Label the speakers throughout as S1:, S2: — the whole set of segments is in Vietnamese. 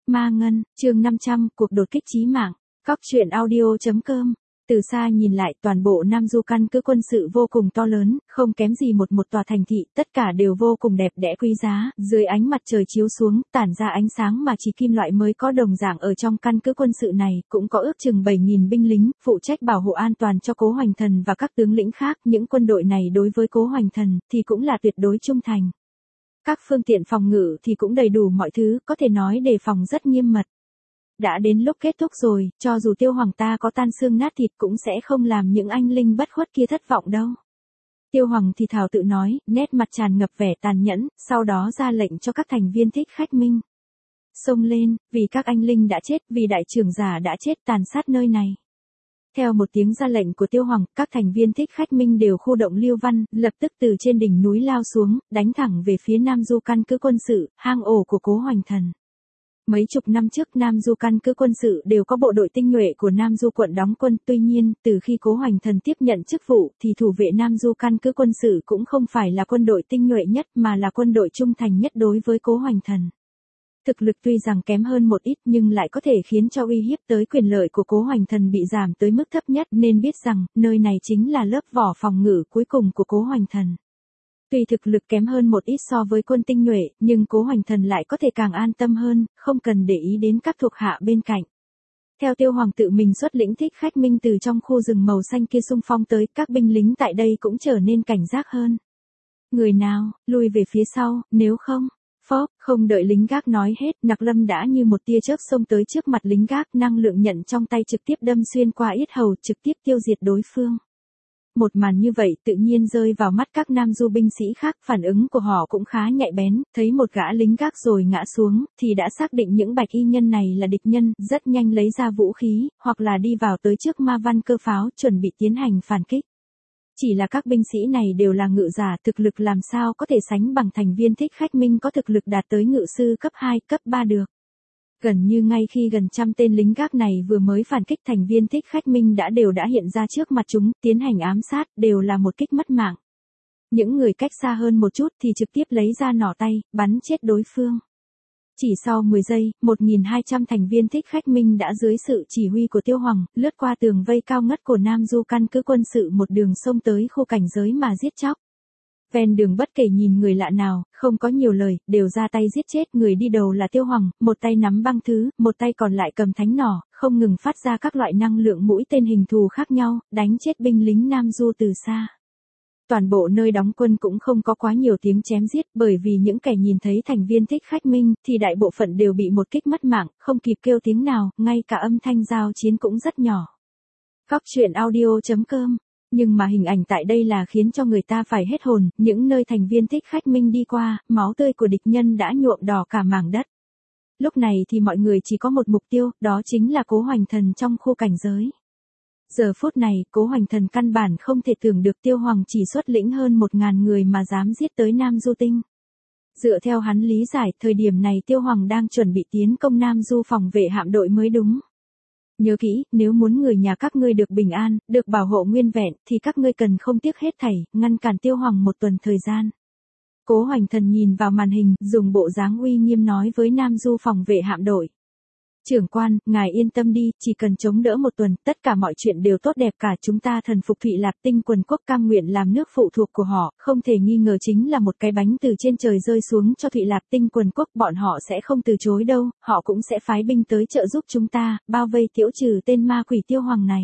S1: Ma Ngân, chương 500, cuộc đột kích chí mạng. Cóc truyện audio.com. Từ xa nhìn lại, toàn bộ Nam Du căn cứ quân sự vô cùng to lớn, không kém gì một tòa thành thị, tất cả đều vô cùng đẹp đẽ quý giá, dưới ánh mặt trời chiếu xuống, tản ra ánh sáng mà chỉ kim loại mới có đồng dạng ở trong căn cứ quân sự này, cũng có ước chừng 7.000 binh lính, phụ trách bảo hộ an toàn cho Cố Hoành Thần và các tướng lĩnh khác, những quân đội này đối với Cố Hoành Thần thì cũng là tuyệt đối trung thành. Các phương tiện phòng ngự thì cũng đầy đủ mọi thứ, có thể nói đề phòng rất nghiêm mật. Đã đến lúc kết thúc rồi, cho dù Tiêu Hoàng ta có tan xương nát thịt cũng sẽ không làm những anh linh bất khuất kia thất vọng đâu. Tiêu Hoàng thì thào tự nói, nét mặt tràn ngập vẻ tàn nhẫn, sau đó ra lệnh cho các thành viên Thích Khách Minh. Xông lên, vì các anh linh đã chết, vì đại trưởng giả đã chết tàn sát nơi này. Theo một tiếng ra lệnh của Tiêu Hoàng, các thành viên Thích Khách Minh đều khu động Liêu Văn, lập tức từ trên đỉnh núi lao xuống, đánh thẳng về phía Nam Du căn cứ quân sự, hang ổ của Cố Hoành Thần. Mấy chục năm trước Nam Du căn cứ quân sự đều có bộ đội tinh nhuệ của Nam Du quận đóng quân, tuy nhiên, từ khi Cố Hoành Thần tiếp nhận chức vụ thì thủ vệ Nam Du căn cứ quân sự cũng không phải là quân đội tinh nhuệ nhất mà là quân đội trung thành nhất đối với Cố Hoành Thần. Thực lực tuy rằng kém hơn một ít nhưng lại có thể khiến cho uy hiếp tới quyền lợi của Cố Hoành Thần bị giảm tới mức thấp nhất, nên biết rằng, nơi này chính là lớp vỏ phòng ngự cuối cùng của Cố Hoành Thần. Tuy thực lực kém hơn một ít so với quân tinh nhuệ, nhưng Cố Hoành Thần lại có thể càng an tâm hơn, không cần để ý đến các thuộc hạ bên cạnh. Theo Tiêu Hoàng tự mình xuất lĩnh Thích Khách Minh từ trong khu rừng màu xanh kia xung phong tới, các binh lính tại đây cũng trở nên cảnh giác hơn. Người nào, lùi về phía sau, nếu không... Phóp, không đợi lính gác nói hết, Nặc Lâm đã như một tia chớp xông tới trước mặt lính gác, năng lượng nhận trong tay trực tiếp đâm xuyên qua yết hầu, trực tiếp tiêu diệt đối phương. Một màn như vậy tự nhiên rơi vào mắt các Nam Du binh sĩ khác, phản ứng của họ cũng khá nhạy bén, thấy một gã lính gác rồi ngã xuống, thì đã xác định những bạch y nhân này là địch nhân, rất nhanh lấy ra vũ khí, hoặc là đi vào tới trước ma văn cơ pháo, chuẩn bị tiến hành phản kích. Chỉ là các binh sĩ này đều là ngự giả, thực lực làm sao có thể sánh bằng thành viên Thích Khách Minh có thực lực đạt tới ngự sư cấp 2, cấp 3 được. Gần như ngay khi gần trăm tên lính gác này vừa mới phản kích, thành viên Thích Khách Minh đã hiện ra trước mặt chúng, tiến hành ám sát, đều là một kích mất mạng. Những người cách xa hơn một chút thì trực tiếp lấy ra nỏ tay, bắn chết đối phương. Chỉ sau 10 giây, 1.200 thành viên Thích Khách Minh đã dưới sự chỉ huy của Tiêu Hoàng, lướt qua tường vây cao ngất của Nam Du căn cứ quân sự một đường xông tới khu cảnh giới mà giết chóc. Ven đường bất kể nhìn người lạ nào, không có nhiều lời, đều ra tay giết chết. Người đi đầu là Tiêu Hoàng, một tay nắm băng thứ, một tay còn lại cầm thánh nỏ, không ngừng phát ra các loại năng lượng mũi tên hình thù khác nhau, đánh chết binh lính Nam Du từ xa. Toàn bộ nơi đóng quân cũng không có quá nhiều tiếng chém giết, bởi vì những kẻ nhìn thấy thành viên Thích Khách Minh thì đại bộ phận đều bị một kích mất mạng, không kịp kêu tiếng nào, ngay cả âm thanh giao chiến cũng rất nhỏ. Cóc truyện audio.com. Nhưng mà hình ảnh tại đây là khiến cho người ta phải hết hồn, những nơi thành viên Thích Khách Minh đi qua, máu tươi của địch nhân đã nhuộm đỏ cả mảng đất. Lúc này thì mọi người chỉ có một mục tiêu, đó chính là Cố Hoành Thần trong khu cảnh giới. Giờ phút này, Cố Hoành Thần căn bản không thể tưởng được Tiêu Hoàng chỉ xuất lĩnh hơn 1.000 người mà dám giết tới Nam Du Tinh. Dựa theo hắn lý giải, thời điểm này Tiêu Hoàng đang chuẩn bị tiến công Nam Du phòng vệ hạm đội mới đúng. Nhớ kỹ, nếu muốn người nhà các ngươi được bình an, được bảo hộ nguyên vẹn, thì các ngươi cần không tiếc hết thảy, ngăn cản Tiêu Hoàng một tuần thời gian. Cố Hoành Thần nhìn vào màn hình, dùng bộ dáng uy nghiêm nói với Nam Du phòng vệ hạm đội. Trưởng quan, ngài yên tâm đi, chỉ cần chống đỡ một tuần, tất cả mọi chuyện đều tốt đẹp cả. Chúng ta thần phục Thụy Lạp Tinh quần quốc, cam nguyện làm nước phụ thuộc của họ, không thể nghi ngờ chính là một cái bánh từ trên trời rơi xuống cho Thụy Lạp Tinh quần quốc, bọn họ sẽ không từ chối đâu, họ cũng sẽ phái binh tới trợ giúp chúng ta, bao vây tiêu trừ tên ma quỷ Tiêu Hoàng này.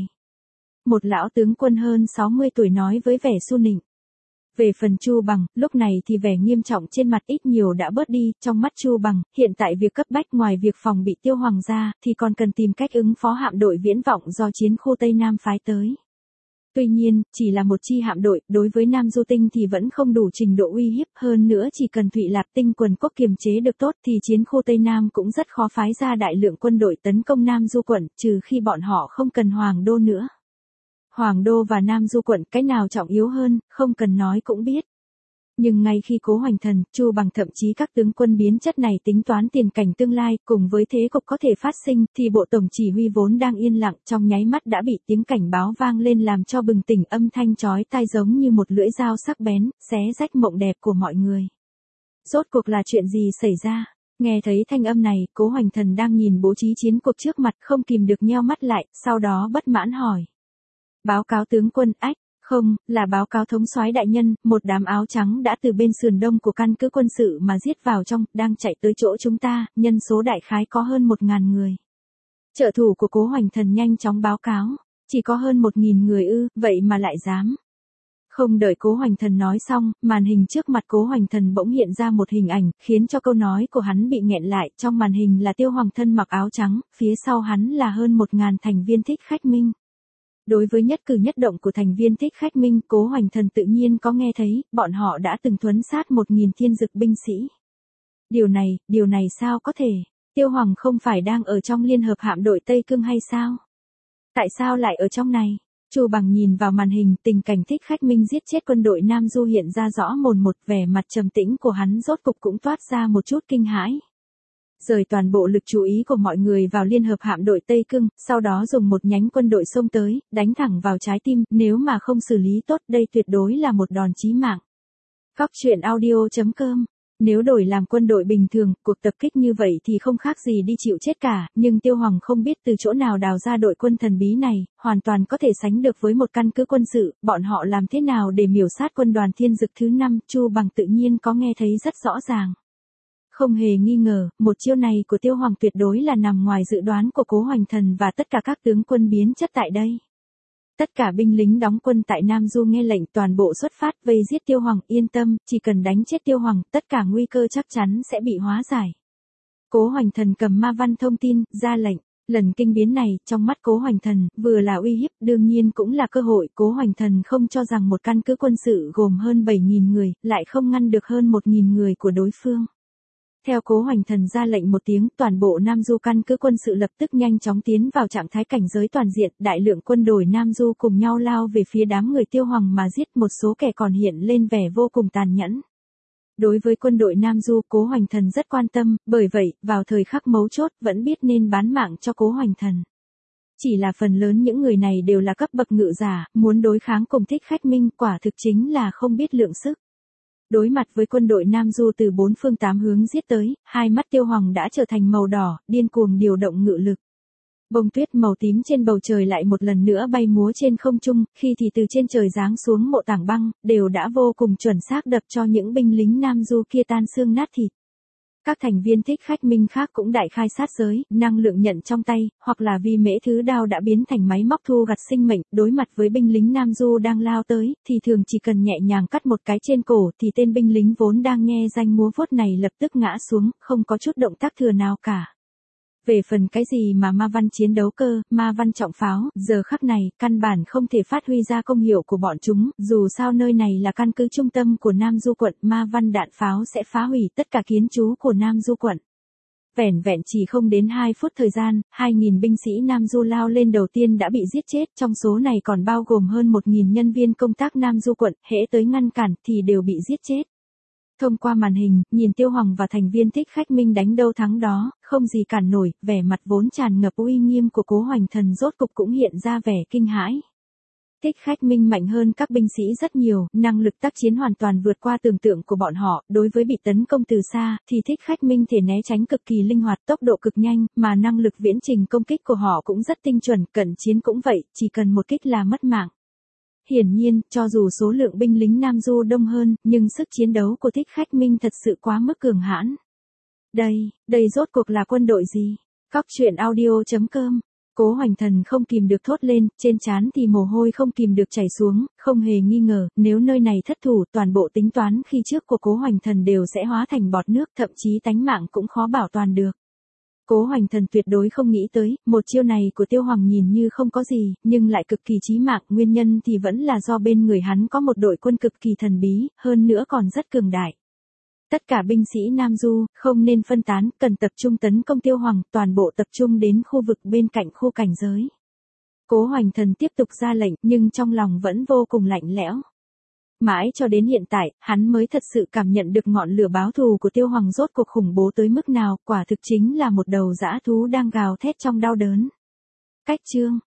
S1: Một lão tướng quân hơn 60 tuổi nói với vẻ su nịnh. Về phần Chu Bằng, lúc này thì vẻ nghiêm trọng trên mặt ít nhiều đã bớt đi, trong mắt Chu Bằng, hiện tại việc cấp bách ngoài việc phòng bị Tiêu Hoàng ra, thì còn cần tìm cách ứng phó hạm đội viễn vọng do chiến khu Tây Nam phái tới. Tuy nhiên, chỉ là một chi hạm đội, đối với Nam Du Tinh thì vẫn không đủ trình độ uy hiếp, hơn nữa chỉ cần Thụy Lạp Tinh quần quốc kiềm chế được tốt thì chiến khu Tây Nam cũng rất khó phái ra đại lượng quân đội tấn công Nam Du quận, trừ khi bọn họ không cần Hoàng Đô nữa. Hoàng Đô và Nam Du quận cái nào trọng yếu hơn, không cần nói cũng biết. Nhưng ngay khi Cố Hoành Thần, Chu Bằng thậm chí các tướng quân biến chất này tính toán tiền cảnh tương lai, cùng với thế cục có thể phát sinh, thì bộ tổng chỉ huy vốn đang yên lặng, trong nháy mắt đã bị tiếng cảnh báo vang lên làm cho bừng tỉnh, âm thanh chói tai giống như một lưỡi dao sắc bén, xé rách mộng đẹp của mọi người. Rốt cuộc là chuyện gì xảy ra? Nghe thấy thanh âm này, Cố Hoành Thần đang nhìn bố trí chiến cuộc trước mặt không kìm được nheo mắt lại, sau đó bất mãn hỏi. Báo cáo tướng quân, ách, không, là báo cáo thống soái đại nhân, một đám áo trắng đã từ bên sườn đông của căn cứ quân sự mà giết vào trong, đang chạy tới chỗ chúng ta, nhân số đại khái có hơn 1.000 người. Trợ thủ của Cố Hoành Thần nhanh chóng báo cáo, chỉ có hơn 1.000 người ư, vậy mà lại dám. Không đợi Cố Hoành Thần nói xong, màn hình trước mặt Cố Hoành Thần bỗng hiện ra một hình ảnh, khiến cho câu nói của hắn bị nghẹn lại, trong màn hình là Tiêu Hoàng thân mặc áo trắng, phía sau hắn là hơn 1.000 thành viên Thích Khách Minh. Đối với nhất cử nhất động của thành viên Thích Khách Minh, Cố Hoành Thần tự nhiên có nghe thấy, bọn họ đã từng thuấn sát 1.000 thiên dực binh sĩ. Điều này sao có thể? Tiêu Hoàng không phải đang ở trong liên hợp hạm đội Tây Cương hay sao? Tại sao lại ở trong này? Chu Bằng nhìn vào màn hình, tình cảnh Thích Khách Minh giết chết quân đội Nam Du hiện ra rõ mồn một, vẻ mặt trầm tĩnh của hắn rốt cục cũng toát ra một chút kinh hãi. Rời toàn bộ lực chú ý của mọi người vào liên hợp hạm đội Tây Cương, sau đó dùng một nhánh quân đội xông tới, đánh thẳng vào trái tim, nếu mà không xử lý tốt đây tuyệt đối là một đòn chí mạng. Cóc truyện audio.com. Nếu đổi làm quân đội bình thường, cuộc tập kích như vậy thì không khác gì đi chịu chết cả, nhưng Tiêu Hoàng không biết từ chỗ nào đào ra đội quân thần bí này, hoàn toàn có thể sánh được với một căn cứ quân sự, bọn họ làm thế nào để miểu sát quân đoàn thiên dực thứ 5, Chu Bằng tự nhiên có nghe thấy rất rõ ràng. Không hề nghi ngờ, một chiêu này của Tiêu Hoàng tuyệt đối là nằm ngoài dự đoán của Cố Hoành Thần và tất cả các tướng quân biến chất tại đây. Tất cả binh lính đóng quân tại Nam Du nghe lệnh toàn bộ xuất phát vây giết Tiêu Hoàng, yên tâm, chỉ cần đánh chết Tiêu Hoàng, tất cả nguy cơ chắc chắn sẽ bị hóa giải. Cố Hoành Thần cầm ma văn thông tin, ra lệnh. Lần kinh biến này, trong mắt Cố Hoành Thần, vừa là uy hiếp, đương nhiên cũng là cơ hội. Cố Hoành Thần không cho rằng một căn cứ quân sự gồm hơn 7.000 người, lại không ngăn được hơn 1.000 người của đối phương. Theo Cố Hoành Thần ra lệnh một tiếng, toàn bộ Nam Du căn cứ quân sự lập tức nhanh chóng tiến vào trạng thái cảnh giới toàn diện, đại lượng quân đội Nam Du cùng nhau lao về phía đám người Tiêu Hoàng mà giết, một số kẻ còn hiện lên vẻ vô cùng tàn nhẫn. Đối với quân đội Nam Du, Cố Hoành Thần rất quan tâm, bởi vậy, vào thời khắc mấu chốt, vẫn biết nên bán mạng cho Cố Hoành Thần. Chỉ là phần lớn những người này đều là cấp bậc ngự giả, muốn đối kháng cùng Thích Khách Minh, quả thực chính là không biết lượng sức. Đối mặt với quân đội Nam Du từ 4 phương 8 hướng giết tới, hai mắt Tiêu Hoàng đã trở thành màu đỏ, điên cuồng điều động ngự lực. Bông tuyết màu tím trên bầu trời lại một lần nữa bay múa trên không trung, khi thì từ trên trời giáng xuống một tảng băng, đều đã vô cùng chuẩn xác đập cho những binh lính Nam Du kia tan xương nát thịt. Các thành viên Thích Khách Minh khác cũng đại khai sát giới, năng lượng nhận trong tay, hoặc là vì mễ thứ đao đã biến thành máy móc thu gặt sinh mệnh, đối mặt với binh lính Nam Du đang lao tới, thì thường chỉ cần nhẹ nhàng cắt một cái trên cổ thì tên binh lính vốn đang nghe danh múa vuốt này lập tức ngã xuống, không có chút động tác thừa nào cả. Về phần cái gì mà ma văn chiến đấu cơ, ma văn trọng pháo, giờ khắc này, căn bản không thể phát huy ra công hiệu của bọn chúng, dù sao nơi này là căn cứ trung tâm của Nam Du quận, ma văn đạn pháo sẽ phá hủy tất cả kiến trú của Nam Du quận. Vẻn vẹn chỉ không đến 2 phút thời gian, 2.000 binh sĩ Nam Du lao lên đầu tiên đã bị giết chết, trong số này còn bao gồm hơn 1.000 nhân viên công tác Nam Du quận, hễ tới ngăn cản thì đều bị giết chết. Thông qua màn hình, nhìn Tiêu Hoàng và thành viên Thích Khách Minh đánh đâu thắng đó, không gì cản nổi, vẻ mặt vốn tràn ngập uy nghiêm của Cố Hoành Thần rốt cục cũng hiện ra vẻ kinh hãi. Thích Khách Minh mạnh hơn các binh sĩ rất nhiều, năng lực tác chiến hoàn toàn vượt qua tưởng tượng của bọn họ, đối với bị tấn công từ xa, thì Thích Khách Minh thể né tránh cực kỳ linh hoạt, tốc độ cực nhanh, mà năng lực viễn trình công kích của họ cũng rất tinh chuẩn, cận chiến cũng vậy, chỉ cần một kích là mất mạng. Hiển nhiên, cho dù số lượng binh lính Nam Du đông hơn, nhưng sức chiến đấu của Thích Khách Minh thật sự quá mức cường hãn. Đây rốt cuộc là quân đội gì? Cóc truyện audio.com. Cố Hoành Thần không kìm được thốt lên, trên trán thì mồ hôi không kìm được chảy xuống, không hề nghi ngờ, nếu nơi này thất thủ, toàn bộ tính toán khi trước của Cố Hoành Thần đều sẽ hóa thành bọt nước, thậm chí tánh mạng cũng khó bảo toàn được. Cố Hoành Thần tuyệt đối không nghĩ tới, một chiêu này của Tiêu Hoàng nhìn như không có gì, nhưng lại cực kỳ chí mạng, nguyên nhân thì vẫn là do bên người hắn có một đội quân cực kỳ thần bí, hơn nữa còn rất cường đại. Tất cả binh sĩ Nam Du, không nên phân tán, cần tập trung tấn công Tiêu Hoàng, toàn bộ tập trung đến khu vực bên cạnh khu cảnh giới. Cố Hoành Thần tiếp tục ra lệnh, nhưng trong lòng vẫn vô cùng lạnh lẽo. Mãi cho đến hiện tại, hắn mới thật sự cảm nhận được ngọn lửa báo thù của Tiêu Hoàng rốt cuộc khủng bố tới mức nào, quả thực chính là một đầu dã thú đang gào thét trong đau đớn. Cách chương